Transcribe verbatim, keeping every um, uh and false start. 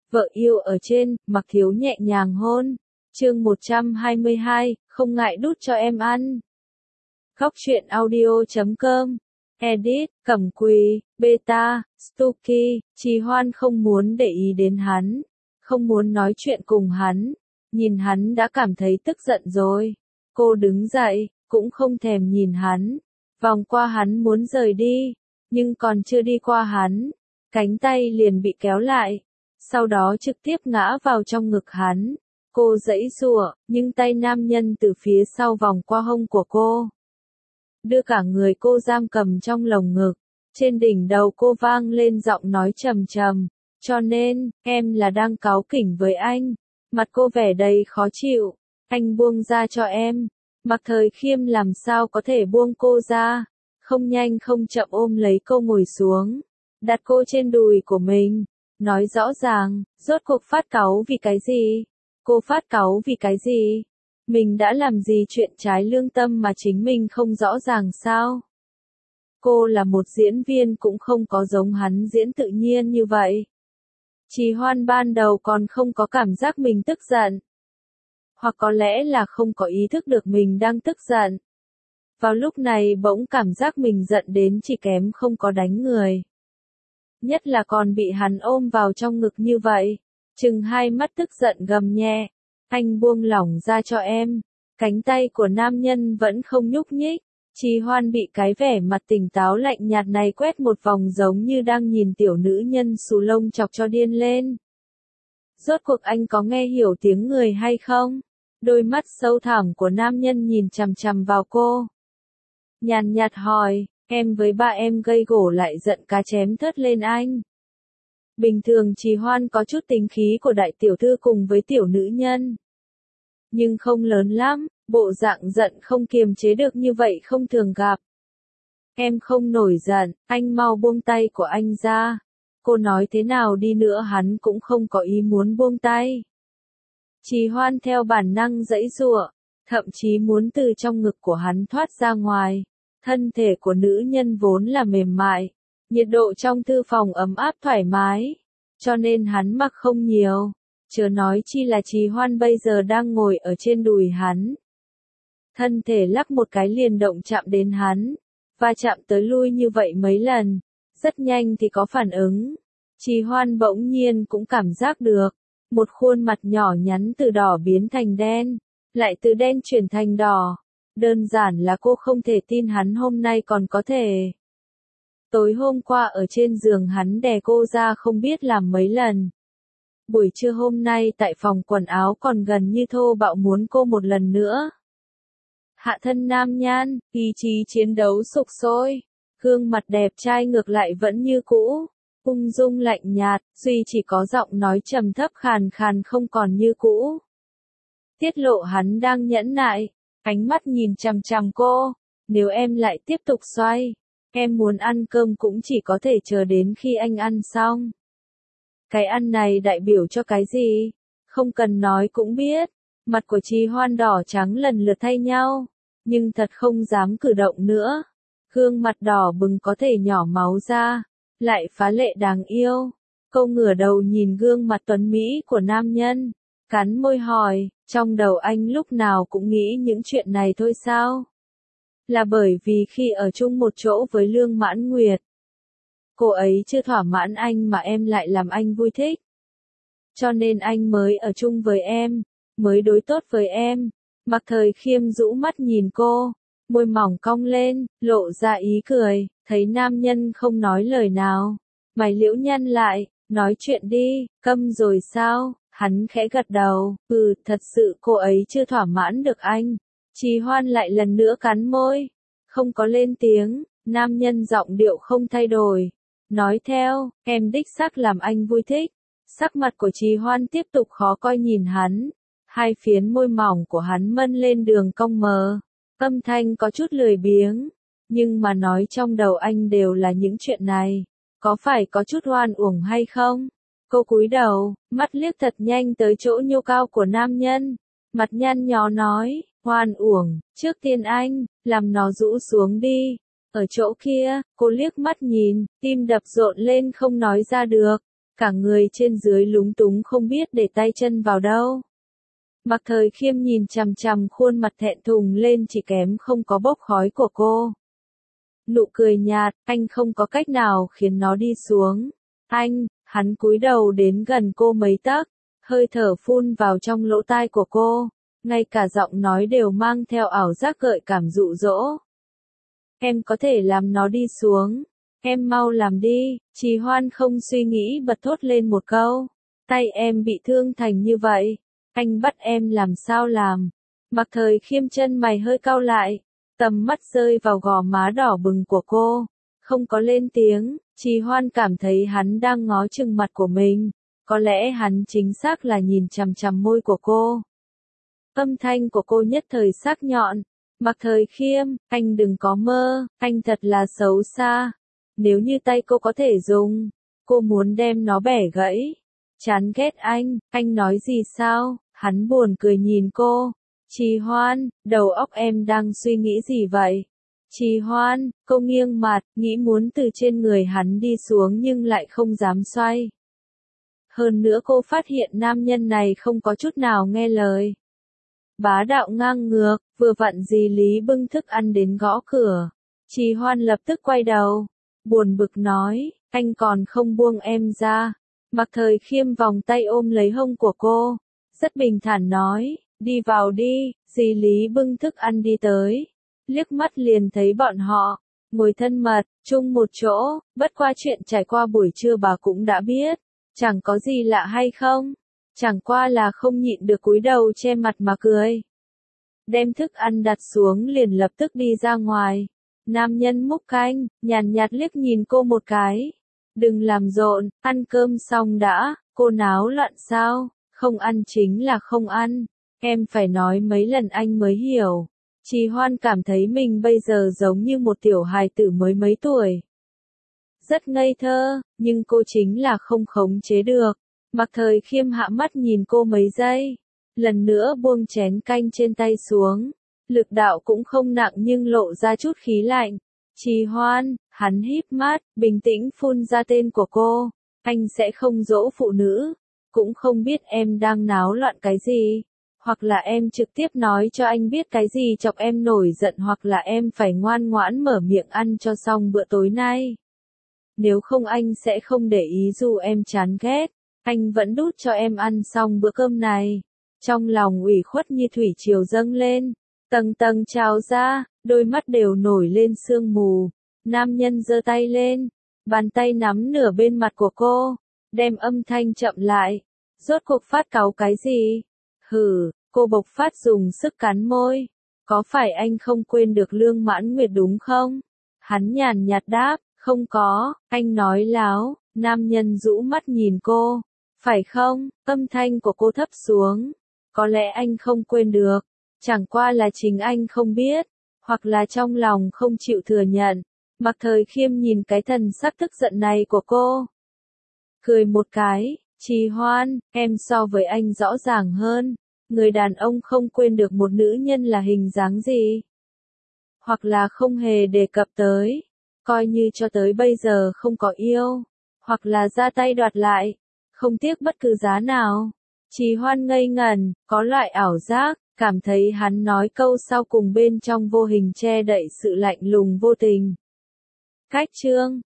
Vợ yêu ở trên, Mặc Thiếu nhẹ nhàng hôn. Chương một trăm hai mươi hai, không ngại đút cho em ăn. Góc truyện audio chấm com. Edit, Cẩm Quỳ, Beta, Stuky. Trì Hoan không muốn để ý đến hắn, không muốn nói chuyện cùng hắn. Nhìn hắn đã cảm thấy tức giận rồi. Cô đứng dậy, cũng không thèm nhìn hắn. Vòng qua hắn muốn rời đi, nhưng còn chưa đi qua hắn, cánh tay liền bị kéo lại. Sau đó trực tiếp ngã vào trong ngực hắn. Cô giãy giụa, nhưng tay nam nhân từ phía sau vòng qua hông của cô, đưa cả người cô giam cầm trong lồng ngực. Trên đỉnh đầu cô vang lên giọng nói trầm trầm, cho nên, em là đang cáu kỉnh với anh. Mặt cô vẻ đầy khó chịu. Anh buông ra cho em. Mặc Thời Khiêm làm sao có thể buông cô ra. Không nhanh không chậm ôm lấy cô ngồi xuống, đặt cô trên đùi của mình, nói rõ ràng, rốt cuộc phát cáu vì cái gì? Cô phát cáu vì cái gì? Mình đã làm gì chuyện trái lương tâm mà chính mình không rõ ràng sao? Cô là một diễn viên cũng không có giống hắn diễn tự nhiên như vậy. Trì Hoan ban đầu còn không có cảm giác mình tức giận. Hoặc có lẽ là không có ý thức được mình đang tức giận. Vào lúc này bỗng cảm giác mình giận đến chỉ kém không có đánh người. Nhất là còn bị hắn ôm vào trong ngực như vậy. Chừng hai mắt tức giận gầm nhẹ. Anh buông lỏng ra cho em. Cánh tay của nam nhân vẫn không nhúc nhích. Trì Hoan bị cái vẻ mặt tỉnh táo lạnh nhạt này quét một vòng giống như đang nhìn tiểu nữ nhân xù lông chọc cho điên lên. Rốt cuộc anh có nghe hiểu tiếng người hay không? Đôi mắt sâu thẳm của nam nhân nhìn chằm chằm vào cô. Nhàn nhạt hỏi, em với ba em gây gổ lại giận cá chém thớt lên anh. Bình thường Trì Hoan có chút tính khí của đại tiểu thư cùng với tiểu nữ nhân. Nhưng không lớn lắm, bộ dạng giận không kiềm chế được như vậy không thường gặp. Em không nổi giận, anh mau buông tay của anh ra. Cô nói thế nào đi nữa hắn cũng không có ý muốn buông tay. Trì Hoan theo bản năng giãy giụa, thậm chí muốn từ trong ngực của hắn thoát ra ngoài. Thân thể của nữ nhân vốn là mềm mại, nhiệt độ trong thư phòng ấm áp thoải mái, cho nên hắn mặc không nhiều, chớ nói chi là Trì Hoan bây giờ đang ngồi ở trên đùi hắn. Thân thể lắc một cái liền động chạm đến hắn, và chạm tới lui như vậy mấy lần, rất nhanh thì có phản ứng. Trì Hoan bỗng nhiên cũng cảm giác được, một khuôn mặt nhỏ nhắn từ đỏ biến thành đen, lại từ đen chuyển thành đỏ. Đơn giản là cô không thể tin hắn hôm nay còn có thể. Tối hôm qua ở trên giường hắn đè cô ra không biết làm mấy lần. Buổi trưa hôm nay tại phòng quần áo còn gần như thô bạo muốn cô một lần nữa. Hạ thân nam nhan, ý chí chiến đấu sục sôi. Gương mặt đẹp trai ngược lại vẫn như cũ. Ung dung lạnh nhạt, duy chỉ có giọng nói trầm thấp khàn khàn không còn như cũ. Tiết lộ hắn đang nhẫn nại. Ánh mắt nhìn chằm chằm cô, nếu em lại tiếp tục xoay, em muốn ăn cơm cũng chỉ có thể chờ đến khi anh ăn xong. Cái ăn này đại biểu cho cái gì? Không cần nói cũng biết. Mặt của Trì Hoan đỏ trắng lần lượt thay nhau, nhưng thật không dám cử động nữa. Gương mặt đỏ bừng có thể nhỏ máu ra, lại phá lệ đáng yêu. Cô ngửa đầu nhìn gương mặt tuấn mỹ của nam nhân, cắn môi hỏi, trong đầu anh lúc nào cũng nghĩ những chuyện này thôi sao? Là bởi vì khi ở chung một chỗ với Lương Mãn Nguyệt, cô ấy chưa thỏa mãn anh mà em lại làm anh vui thích. Cho nên anh mới ở chung với em, mới đối tốt với em. Mặc Thời Khiêm rũ mắt nhìn cô, môi mỏng cong lên, lộ ra ý cười, thấy nam nhân không nói lời nào. Mày liễu nhăn lại, nói chuyện đi, câm rồi sao? Hắn khẽ gật đầu, ừ, thật sự cô ấy chưa thỏa mãn được anh. Trì Hoan lại lần nữa cắn môi, không có lên tiếng, nam nhân giọng điệu không thay đổi. Nói theo, em đích xác làm anh vui thích. Sắc mặt của Trì Hoan tiếp tục khó coi nhìn hắn, hai phiến môi mỏng của hắn mân lên đường cong mờ. Âm thanh có chút lười biếng, nhưng mà nói trong đầu anh đều là những chuyện này. Có phải có chút oan uổng hay không? Cô cúi đầu, mắt liếc thật nhanh tới chỗ nhô cao của nam nhân. Mặt nhăn nhó nói, oan uổng, trước tiên anh, làm nó rũ xuống đi. Ở chỗ kia, cô liếc mắt nhìn, tim đập rộn lên không nói ra được. cả người trên dưới lúng túng không biết để tay chân vào đâu. Mạc Thời Khiêm nhìn chằm chằm khuôn mặt thẹn thùng lên chỉ kém không có bốc khói của cô. Nụ cười nhạt, anh không có cách nào khiến nó đi xuống. Anh, hắn cúi đầu đến gần cô mấy tấc, hơi thở phun vào trong lỗ tai của cô, ngay cả giọng nói đều mang theo ảo giác gợi cảm dụ dỗ. Em có thể làm nó đi xuống, em mau làm đi, Trì Hoan không suy nghĩ bật thốt lên một câu. Tay em bị thương thành như vậy, anh bắt em làm sao làm? Mạc Thời Khiêm chân mày hơi cau lại, tầm mắt rơi vào gò má đỏ bừng của cô, không có lên tiếng. Trì Hoan cảm thấy hắn đang ngó chừng mặt của mình, có lẽ hắn chính xác là nhìn chằm chằm môi của cô. Âm thanh của cô nhất thời sắc nhọn. Mạc Thời Khiêm, anh đừng có mơ, anh thật là xấu xa. Nếu như tay cô có thể dùng, cô muốn đem nó bẻ gãy. Chán ghét anh, anh nói gì sao? Hắn buồn cười nhìn cô. Trì Hoan, đầu óc em đang suy nghĩ gì vậy? Trì Hoan, cô nghiêng mặt, nghĩ muốn từ trên người hắn đi xuống nhưng lại không dám xoay. Hơn nữa cô phát hiện nam nhân này không có chút nào nghe lời. Bá đạo ngang ngược, vừa vặn dì Lý bưng thức ăn đến gõ cửa. Trì Hoan lập tức quay đầu, buồn bực nói, anh còn không buông em ra. Mạc Thời Khiêm vòng tay ôm lấy hông của cô, rất bình thản nói, đi vào đi. Dì Lý bưng thức ăn đi tới, liếc mắt liền thấy bọn họ ngồi thân mật chung một chỗ, bất qua chuyện trải qua buổi trưa bà cũng đã biết, chẳng có gì lạ hay không, chẳng qua là không nhịn được cúi đầu che mặt mà cười. Đem thức ăn đặt xuống liền lập tức đi ra ngoài. Nam nhân múc canh, nhàn nhạt liếc nhìn cô một cái. Đừng làm rộn, ăn cơm xong đã. Cô náo loạn sao? Không ăn chính là không ăn. Em phải nói mấy lần anh mới hiểu. Trì Hoan cảm thấy mình bây giờ giống như một tiểu hài tử mới mấy tuổi. Rất ngây thơ, nhưng cô chính là không khống chế được. Mạc Thời Khiêm hạ mắt nhìn cô mấy giây, lần nữa buông chén canh trên tay xuống. Lực đạo cũng không nặng nhưng lộ ra chút khí lạnh. Trì Hoan, hắn híp mắt, bình tĩnh phun ra tên của cô. Anh sẽ không dỗ phụ nữ, cũng không biết em đang náo loạn cái gì. Hoặc là em trực tiếp nói cho anh biết cái gì chọc em nổi giận, hoặc là em phải ngoan ngoãn mở miệng ăn cho xong bữa tối nay. Nếu không anh sẽ không để ý dù em chán ghét, anh vẫn đút cho em ăn xong bữa cơm này. Trong lòng ủy khuất như thủy triều dâng lên, tầng tầng trào ra, đôi mắt đều nổi lên sương mù. Nam nhân giơ tay lên, bàn tay nắm nửa bên mặt của cô, đem âm thanh chậm lại. Rốt cuộc phát cáu cái gì? Hừ, cô bộc phát dùng sức cắn môi. Có phải anh không quên được Lương Mãn Nguyệt đúng không? Hắn nhàn nhạt đáp, không có, anh nói láo. Nam nhân rũ mắt nhìn cô. Phải không? Âm thanh của cô thấp xuống. Có lẽ anh không quên được. Chẳng qua là chính anh không biết. Hoặc là trong lòng không chịu thừa nhận. Mạc Thời Khiêm nhìn cái thần sắc tức giận này của cô. Cười một cái. Trì Hoan, em so với anh rõ ràng hơn. Người đàn ông không quên được một nữ nhân là hình dáng gì. Hoặc là không hề đề cập tới. Coi như cho tới bây giờ không có yêu. Hoặc là ra tay đoạt lại. Không tiếc bất cứ giá nào. Trì Hoan ngây ngẩn, có loại ảo giác, cảm thấy hắn nói câu sau cùng bên trong vô hình che đậy sự lạnh lùng vô tình. Cách chương